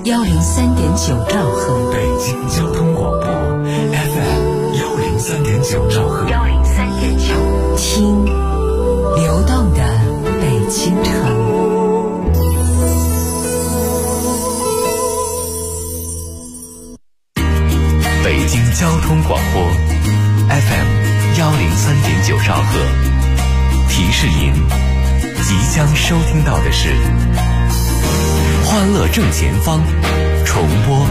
103.9兆赫， 北京交通广播 FM 103.9兆赫 103.9，听流动的北京城。 北京交通广播 FM 103.9兆赫，提示您即将收听到的是欢乐正前方重播。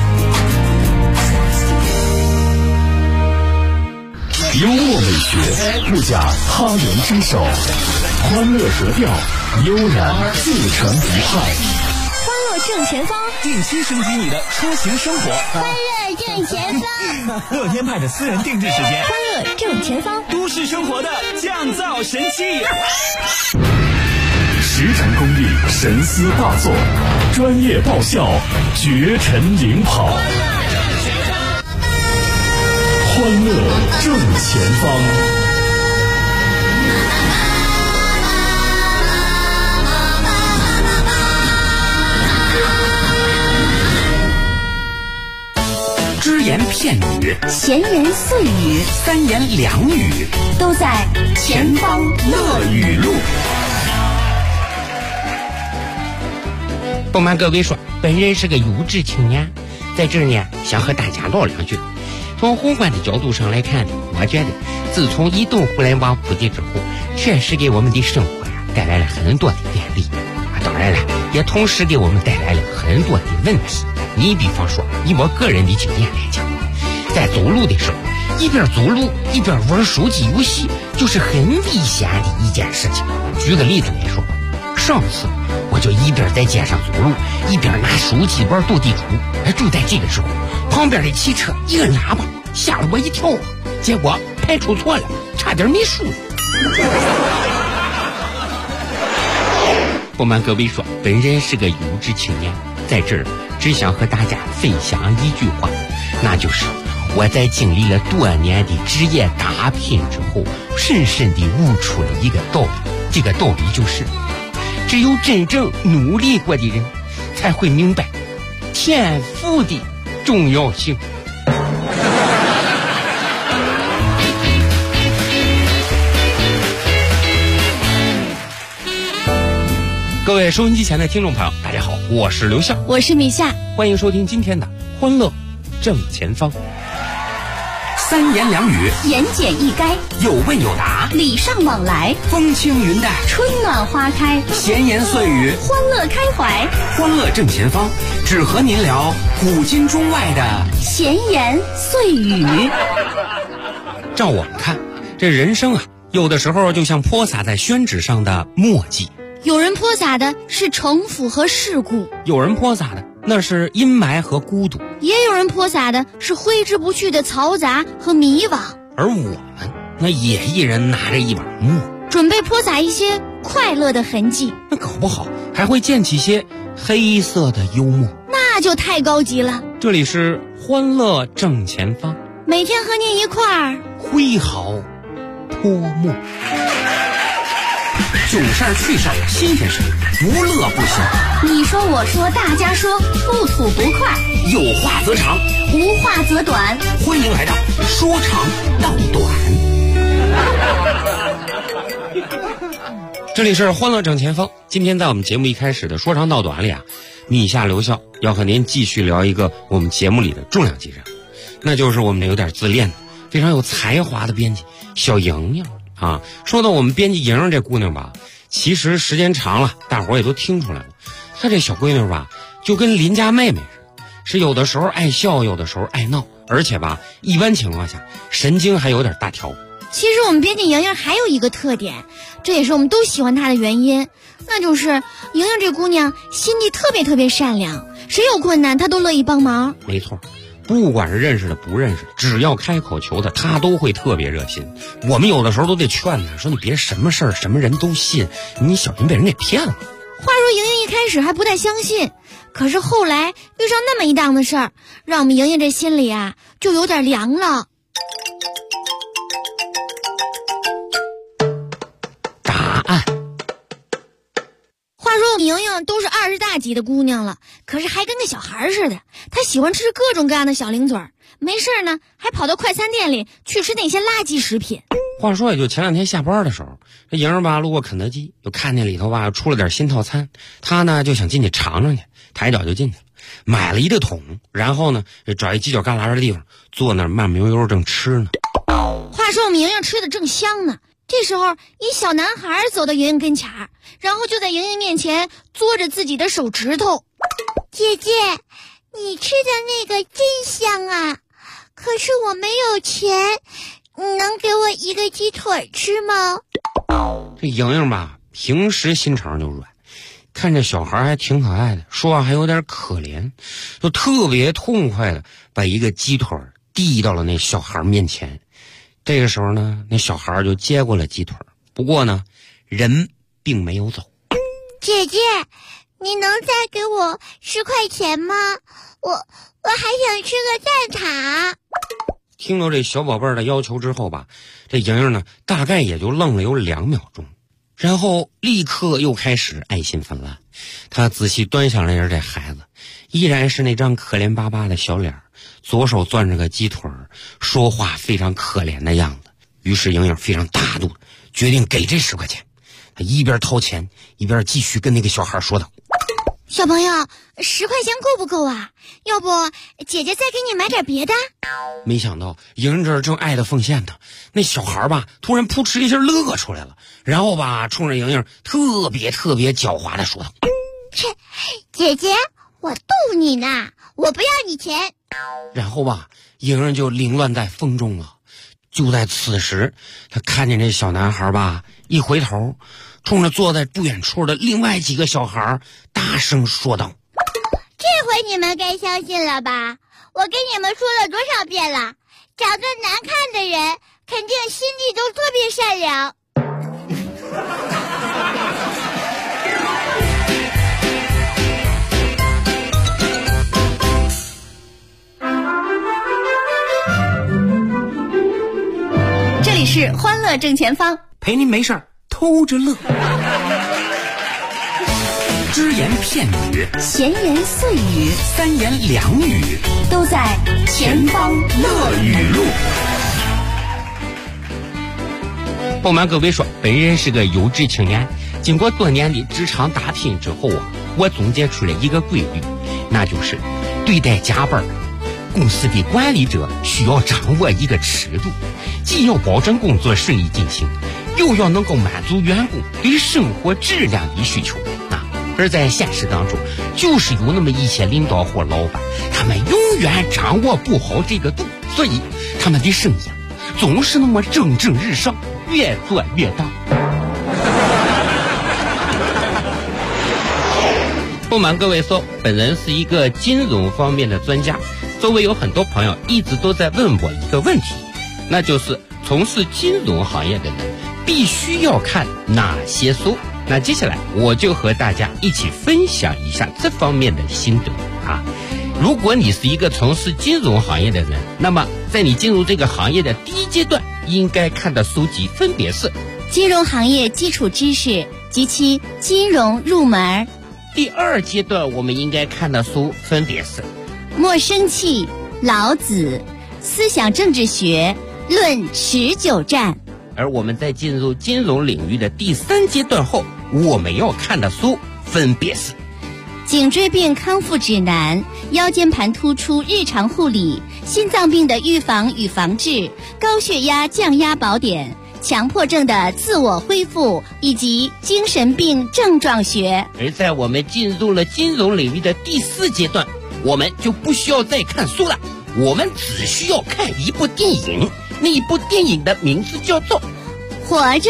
幽默美学不假他人之手，欢乐格调悠然自成一派。 欢乐正前方， 定期升级你的出行生活。 欢乐正前方， 乐天派的私人定制时间。 欢乐正前方， 都市生活的降噪神器。 十成功力神思大作，专业爆笑绝尘领跑。欢乐正前方。只言片语， 闲言碎语， 三言两语， 都在前方乐语录。 不瞒各位说，本人是个优质青年，在这儿呢想和大家唠两句。从宏观的角度上来看呢，我觉得自从移动互联网普及之后，确实给我们的生活带来了很多的便利当然了，也同时给我们带来了很多的问题。你比方说，以我个人的经验来讲，在走路的时候，一边走路一边玩手机游戏，就是很危险的一件事情。举个例子来说，上次我就一边在街上走路，一边拿手机玩斗地主。就在这个时候，旁边的汽车一摁喇叭，吓了我一跳结果排除错了，差点没输。不瞒各位说，本人是个优质青年，在这儿只想和大家分享一句话，那就是我在经历了多年的职业打拼之后，深深地悟出了一个道理。这个道理就是，只有真正努力过的人，才会明白天赋的重要性。各位收音机前的听众朋友，大家好，我是刘笑， 我是米夏， 欢迎收听今天的欢乐正前方。 三言两语， 言简意赅， 有问有答， 礼尚往来， 风轻云淡， 春暖花开， 闲言碎语， 欢乐开怀。 欢乐正前方，只和您聊古今中外的闲言碎语。 照我们看，这人生有的时候就像泼洒在宣纸上的墨迹， 有人泼洒的是城府和世故， 有人泼洒的那是阴霾和孤独， 也有人泼洒的是挥之不去的嘈杂和迷惘。 而我们那也一人拿着一把墨， 准备泼洒一些快乐的痕迹， 那搞不好还会溅起些黑色的幽默， 那就太高级了。 这里是欢乐正前方， 每天和您一块儿挥毫泼墨， 囧事儿趣事儿新鲜事儿，不乐不行。 你说我说大家说，不吐不快， 有话则长， 无话则短。 欢迎来到说长道短。 这里是欢乐正前方。今天在我们节目一开始的说长道短里米夏留校要和您继续聊一个我们节目里的重量级人物，那就是我们的有点自恋的非常有才华的编辑小莹莹说到我们编辑莹莹这姑娘吧，其实时间长了大伙儿也都听出来了，她这小闺女吧就跟邻家妹妹似的，是有的时候爱笑，有的时候爱闹，而且吧一般情况下神经还有点大条。 其实我们编辑莹莹还有一个特点，这也是我们都喜欢她的原因，那就是莹莹这姑娘心地特别特别善良，谁有困难她都乐意帮忙。 没错，不管是认识的不认识的，只要开口求她，她都会特别热心。我们有的时候都得劝她说，你别什么事儿什么人都信，你小心被人给骗了。 话说莹莹一开始还不太相信，可是后来遇上那么一档子事儿，让我们莹莹这心里就有点凉了。 莹莹都是20大几的姑娘了，可是还跟个小孩似的。她喜欢吃各种各样的小零嘴儿，没事呢还跑到快餐店里去吃那些垃圾食品。 话说也就前2天下班的时候，这莹儿吧路过肯德基，就看见里头吧出了点新套餐，她呢就想进去尝尝去，抬脚就进去了，买了一个桶，然后呢找一犄角旮旯的地方坐那儿慢悠悠正吃呢。 话说我们莹莹吃的正香呢，这时候一小男孩走到莹莹跟前儿，然后就在莹莹面前嘬着自己的手指头。 姐姐，你吃的那个真香啊，可是我没有钱，你能给我一个鸡腿吃吗？ 这莹莹吧平时心肠就软，看这小孩还挺可爱的，说话还有点可怜，就特别痛快的把一个鸡腿递到了那小孩面前。这个时候呢，那小孩就接过了鸡腿，不过呢人并没有走。 姐姐，你能再给我10块钱吗？我还想吃个蛋挞。 听到这小宝贝儿的要求之后吧，这莹莹呢大概也就愣了有2秒钟，然后立刻又开始爱心泛滥。她仔细端详了一下这孩子，依然是那张可怜巴巴的小脸，左手攥着个鸡腿，说话非常可怜的样子。于是莹莹非常大度，决定给这10块钱。她一边掏钱一边继续跟那个小孩说道： 小朋友，10块钱够不够啊？要不姐姐再给你买点别的？ 没想到莹莹这儿正爱的奉献呢，那小孩吧突然扑哧一下乐出来了，然后吧冲着莹莹特别狡猾的说道： 切，姐姐，我逗你呢，我不要你钱。 然后吧莹莹就凌乱在风中了。就在此时，她看见这小男孩吧一回头，冲着坐在不远处的另外几个小孩大声说道： 这回你们该相信了吧？我跟你们说了多少遍了，长得难看的人肯定心地都特别善良。 这里是欢乐正前方， 陪您没事儿偷着乐。只言片语， 闲言碎语 3言2语， 都在前方乐语录。 不瞒各位说，本人是个优质青年，经过多年的职场打拼之后啊，我总结出了一个规律，那就是对待加班，公司的管理者需要掌握一个尺度，既要保证工作顺利进行，又要能够满足员工对生活质量的需求啊。而在现实当中，就是有那么一些领导或老板，他们永远掌握不好这个度，所以他们的生意总是那么蒸蒸日上，越做越大。不瞒各位说，本人是一个金融方面的专家。周围有很多朋友一直都在问我一个问题，那就是从事金融行业的人必须要看哪些书。那接下来我就和大家一起分享一下这方面的心得啊。如果你是一个从事金融行业的人，那么在你进入这个行业的第一阶段应该看的书籍分别是金融行业基础知识及其金融入门。 第2阶段我们应该看的书分别是莫生气、老子、思想政治学、论持久战。 而我们在进入金融领域的第3阶段后，我们要看的书分别是颈椎病康复指南、腰间盘突出日常护理、心脏病的预防与防治、高血压降压宝典、强迫症的自我恢复以及精神病症状学。 而在我们进入了金融领域的第4阶段，我们就不需要再看书了，我们只需要看一部电影，那一部电影的名字叫做《 活着》。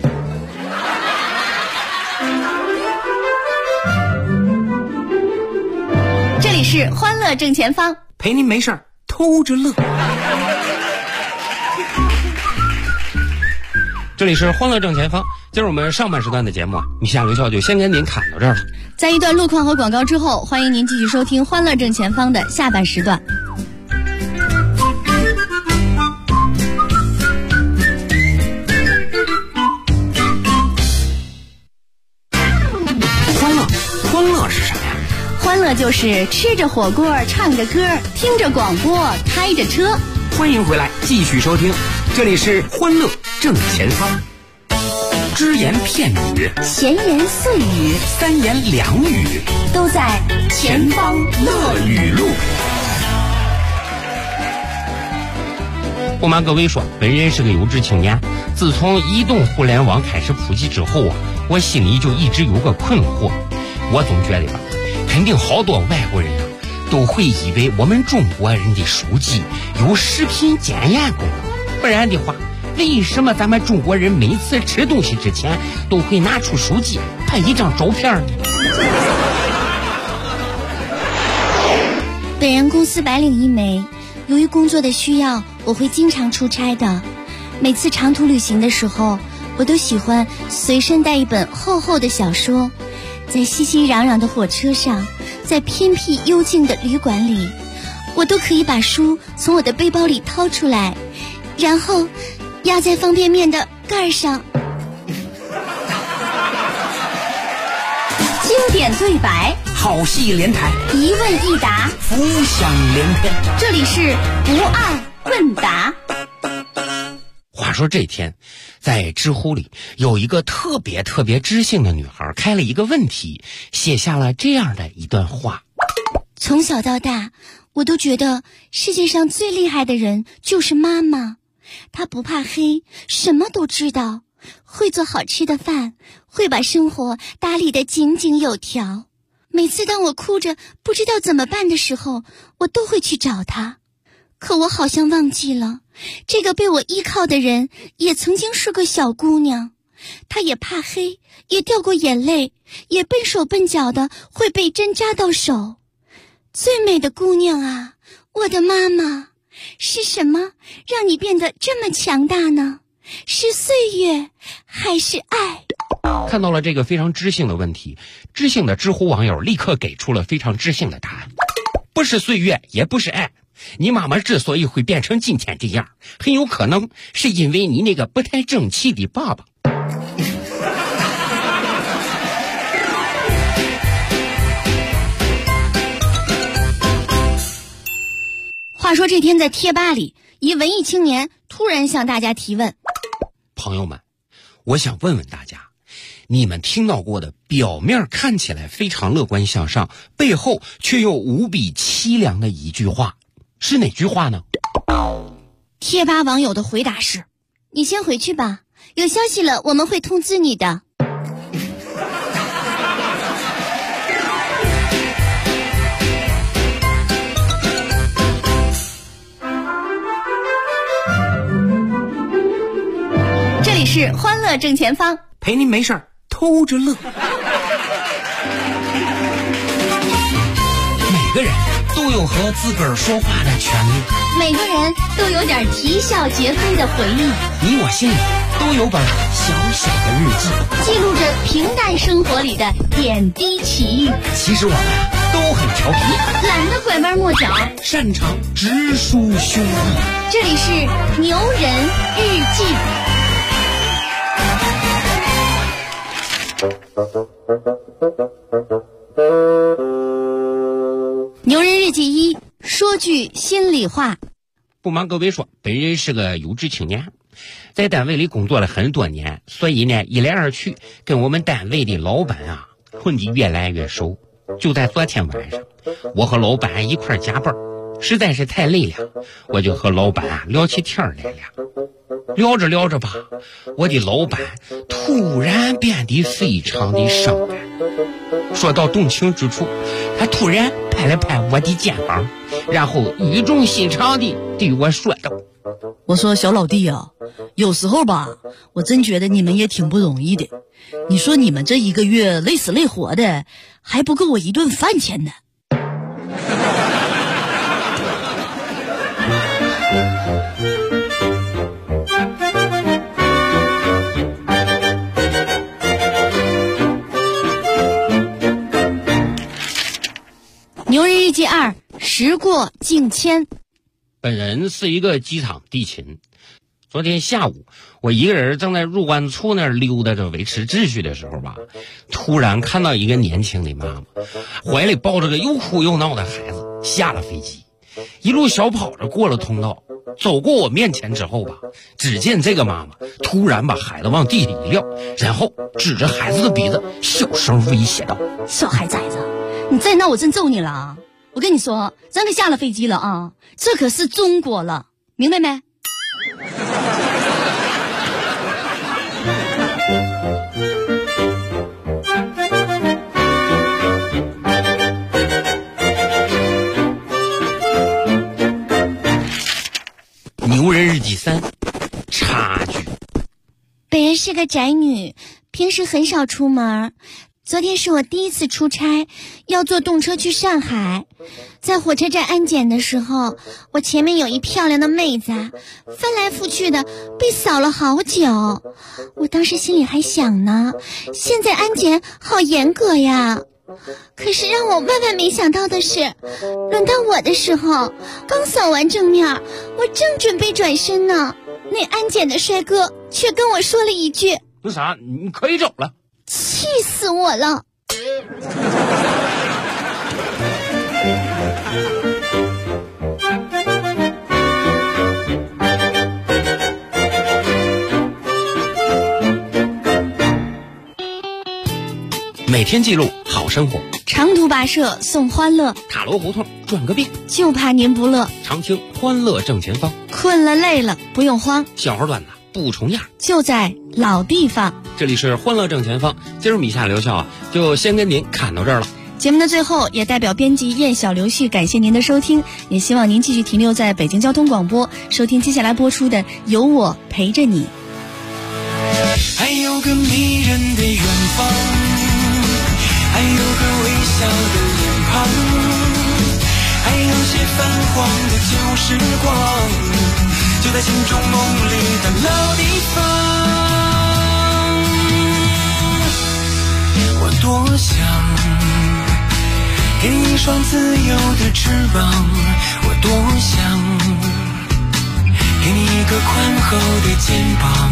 这里是欢乐正前方， 陪您没事儿偷着乐。 这里是欢乐正前方，今儿我们上半时段的节目以下留校就先跟您侃到这儿了。 在一段路况和广告之后，欢迎您继续收听欢乐正前方的下半时段。 就是吃着火锅，唱着歌，听着广播，开着车。 欢迎回来，继续收听，这里是欢乐正前方，只言片语， 闲言碎语， 三言两语， 都在前方乐语录。 不瞒各位说，本人是个有志青年。自从移动互联网开始普及之后啊，我心里就一直有个困惑。我总觉得吧，肯定好多外国人啊都会以为我们中国人的手机有食品检验功能，不然的话，为什么咱们中国人每次吃东西之前都会拿出手机拍一张照片呢？ 本人公司白领一枚，由于工作的需要，我会经常出差的。每次长途旅行的时候，我都喜欢随身带一本厚厚的小说，在熙熙攘攘的火车上，在偏僻幽静的旅馆里，我都可以把书从我的背包里掏出来，然后压在方便面的盖上。 经典对白， 好戏连台， 一问一答， 浮想联翩。 这里是不二问答。 话说这天，在知乎里有一个特别知性的女孩开了一个问题，写下了这样的一段话： 从小到大，我都觉得世界上最厉害的人就是妈妈。她不怕黑，什么都知道，会做好吃的饭，会把生活打理得井井有条。每次当我哭着不知道怎么办的时候，我都会去找她。可我好像忘记了，这个被我依靠的人也曾经是个小姑娘，她也怕黑，也掉过眼泪，也笨手笨脚的会被针扎到手。最美的姑娘啊，我的妈妈，是什么让你变得这么强大呢？是岁月还是爱？ 看到了这个非常知性的问题，知性的知乎网友立刻给出了非常知性的答案：不是岁月，也不是爱。你妈妈之所以会变成今天这样，很有可能是因为你那个不太争气的爸爸。 话说这天在贴吧里，一文艺青年突然向大家提问： 朋友们，我想问问大家，你们听到过的表面看起来非常乐观向上，背后却又无比凄凉的一句话是哪句话呢？ 贴吧网友的回答是：你先回去吧，有消息了我们会通知你的。 这里是欢乐正前方， 陪您没事儿偷着乐。 每个人都有和自个儿说话的权利， 每个人都有点啼笑皆非的回忆， 你我心里都有本小小的日记， 记录着平淡生活里的点滴奇遇。 其实我们都很调皮， 懒得拐弯抹角， 擅长直抒胸臆。 这里是牛人日记。 牛人日记一，说句心里话。 不瞒各位说，本人是个有志青年，在单位里工作了很多年，所以呢，一来二去跟我们单位的老板啊混得越来越熟。就在昨天晚上，我和老板一块加班，实在是太累了，我就和老板聊起天来了。聊着聊着吧，我的老板突然变得非常的伤感。说到动情之处，他突然拍了拍我的肩膀，然后语重心长地对我说道： 我说小老弟啊，有时候吧，我真觉得你们也挺不容易的。你说你们这一个月累死累活的，还不够我一顿饭钱呢。 牛人日记二，时过境迁。 本人是一个机场地勤， 昨天下午，我一个人正在入关处那儿溜达着维持秩序的时候吧，突然看到一个年轻的妈妈，怀里抱着个又哭又闹的孩子，下了飞机，一路小跑着过了通道，走过我面前之后吧，只见这个妈妈突然把孩子往地里一撂，然后指着孩子的鼻子，小声威胁道：“ 小孩崽子，你再闹我真揍你了啊！我跟你说，咱可下了飞机了啊，这可是中国了，明白没？” 牛人日记3，差距。 本人是个宅女，平时很少出门。昨天是我第一次出差，要坐动车去上海。在火车站安检的时候，我前面有一漂亮的妹子，翻来覆去的被扫了好久。我当时心里还想呢，现在安检好严格呀。可是让我万万没想到的是，轮到我的时候，刚扫完正面，我正准备转身呢，那安检的帅哥却跟我说了一句：“ 那啥，你可以走了。” 气死我了！ 每天记录好生活， 长途跋涉送欢乐， 塔罗胡同转个病， 就怕您不乐。 常青欢乐正前方， 困了累了不用慌， 小孩段子不重样， 就在老地方。 这里是欢乐正前方，今儿米夏刘笑就先跟您侃到这儿了。 节目的最后，也代表编辑燕小刘旭感谢您的收听，也希望您继续停留在北京交通广播，收听接下来播出的《有我陪着你》。 还有个迷人的远方，还有个微笑的脸庞，还有些泛黄的旧时光，就在心中梦里的老地方。我多想给你一双自由的翅膀，我多想给你一个宽厚的肩膀，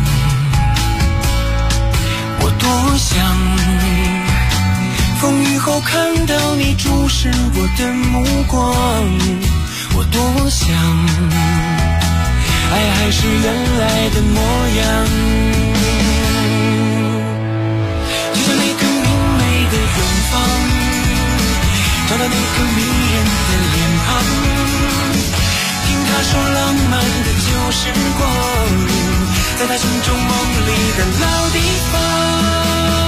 我多想风雨后看到你注视我的目光，我多想爱还是原来的模样，就像那个明媚的远方，找到那个迷人的脸庞，听他说浪漫的旧时光，在他心中梦里的老地方。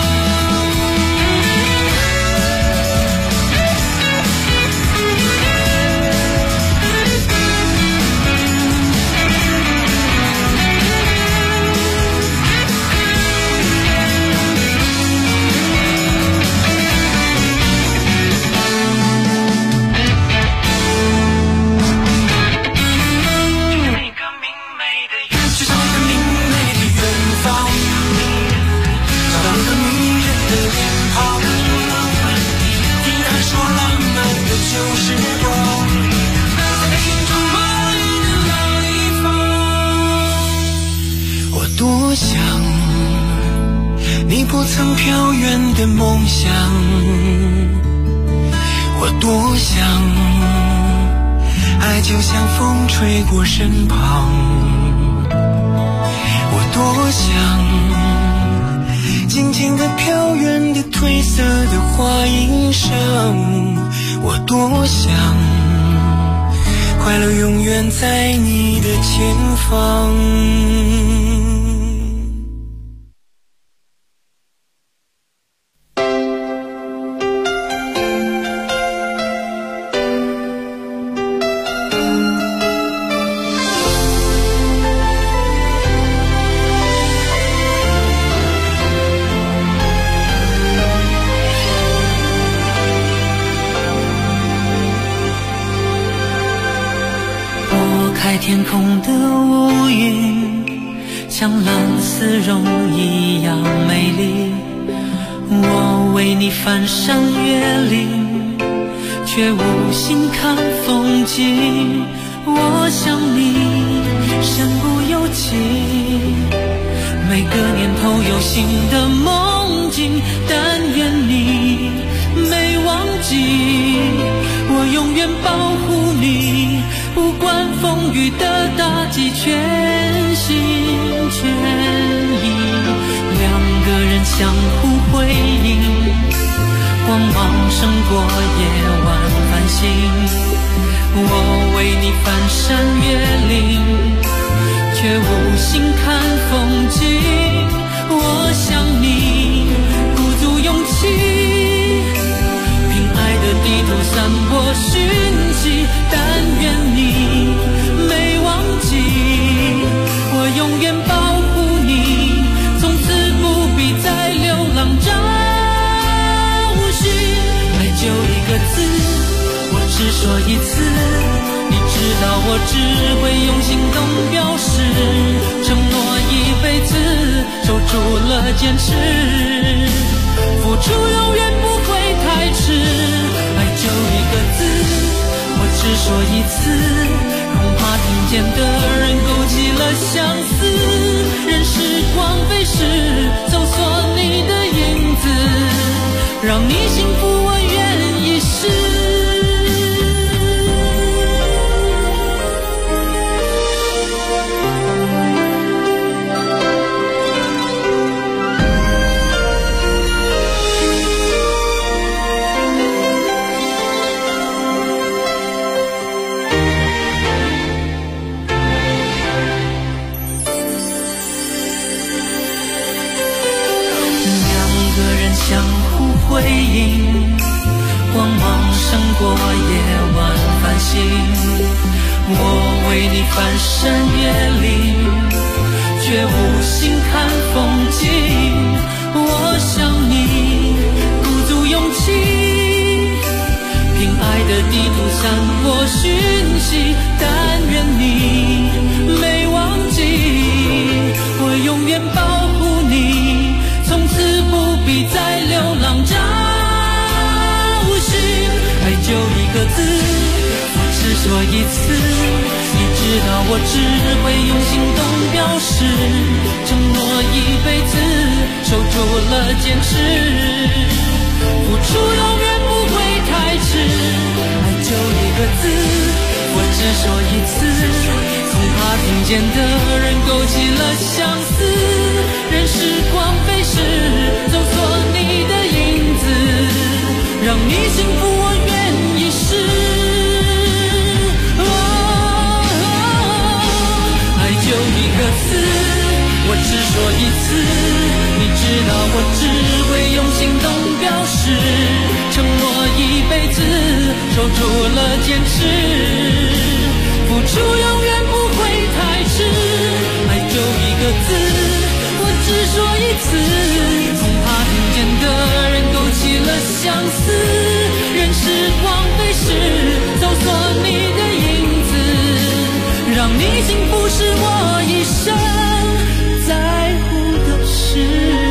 多想你不曾飘远的梦想，我多想爱就像风吹过身旁，我多想静静地飘远的褪色的花衣裳，我多想快乐永远在你的前方。天空的乌云像蓝丝绒一样美丽，我为你翻山越岭，却无心看风景。我想你身不由己。每个年头有新的梦境，但愿你没忘记，我永远保护你，不管风雨的打击，全心全意。两个人相互辉映，光芒胜过夜晚繁星。我为你翻山越岭，却无心看风景。我想你鼓足勇气，凭爱的地图散播讯息，但愿你没忘记，我永远保护你，从此不必再流浪找寻。爱就一个字，我只说一次，你知道我只会用行动表示，承诺一辈子，守住了坚持，付出永远不会太迟。爱就一个字，我只说一次，恐怕听见的人勾起了相思。任时光飞逝，搜索你的影子，让你幸福我愿意试。相互辉映，光芒胜过夜晚繁星。我为你翻山越岭，却无心看风景。我想你鼓足勇气，凭爱的地图散播讯息，但愿你没忘记，我永远保护你，从此不必再流浪找寻。爱就一个字，我只说一次，你知道我只会用行动表示，承诺一辈子，守住了坚持，付出永远不会太迟。爱就一个字，我只说一次，恐怕听见的人勾起了相思。任时光飞逝，搜索你的影子，让你幸福我愿意试。爱就一个字，我只说一次，你知道我只会用行动表示，承诺一辈子，守住了坚持，付出永远不会太迟。爱就一个字，我只说一次，恐怕听见的人勾起了相思。任时光飞逝，搜索你的影子，让你幸福是我一生在乎的事。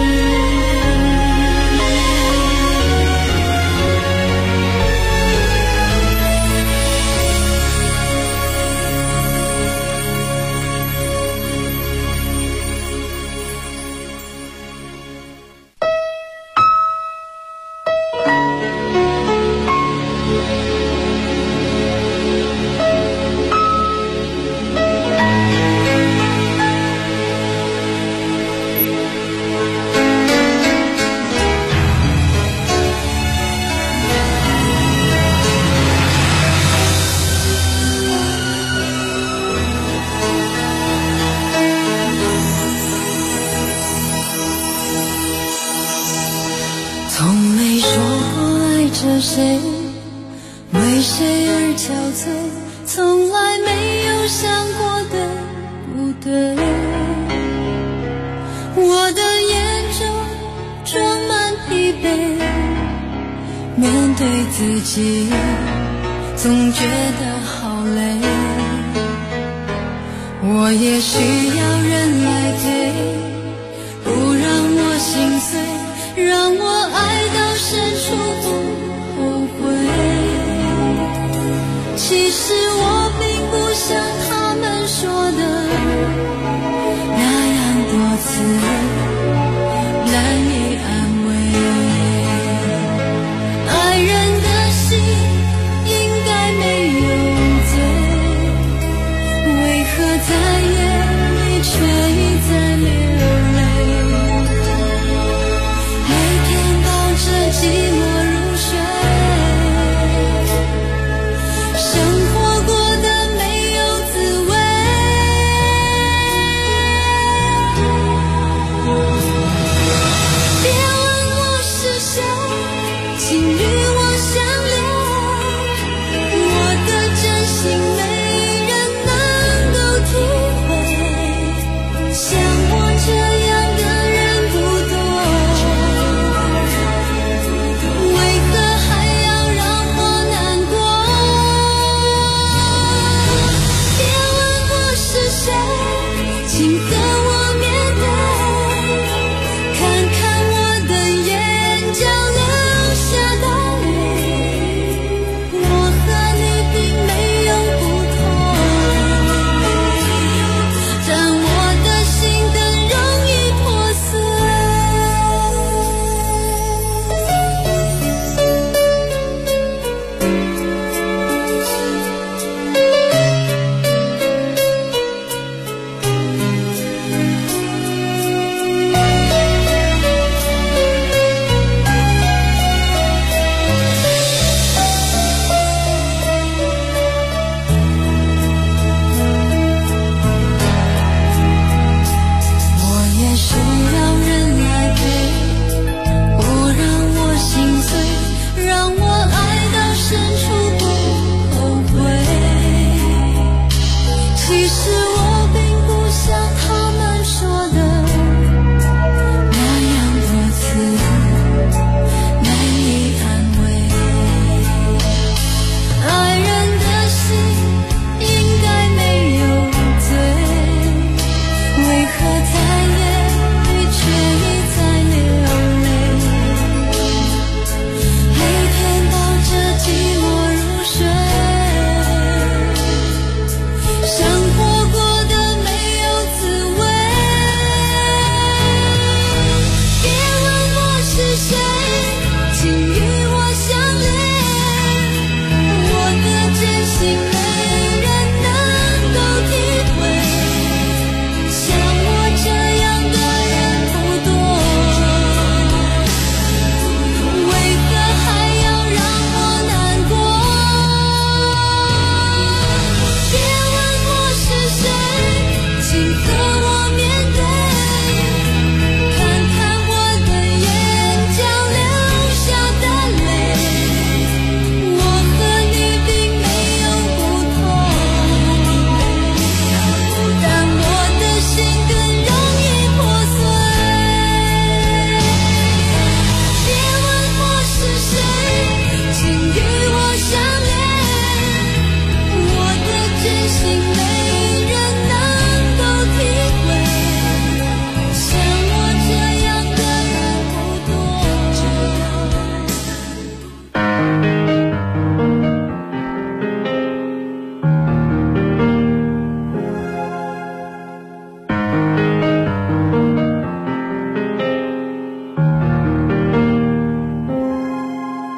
谁为谁而憔悴，从来没有想过的不对。我的眼中装满疲惫，面对自己总觉得好累。我也需要人来陪，不让我心碎，让我爱到深处不后悔。其实我并不像他们说的在眼里，却已在脸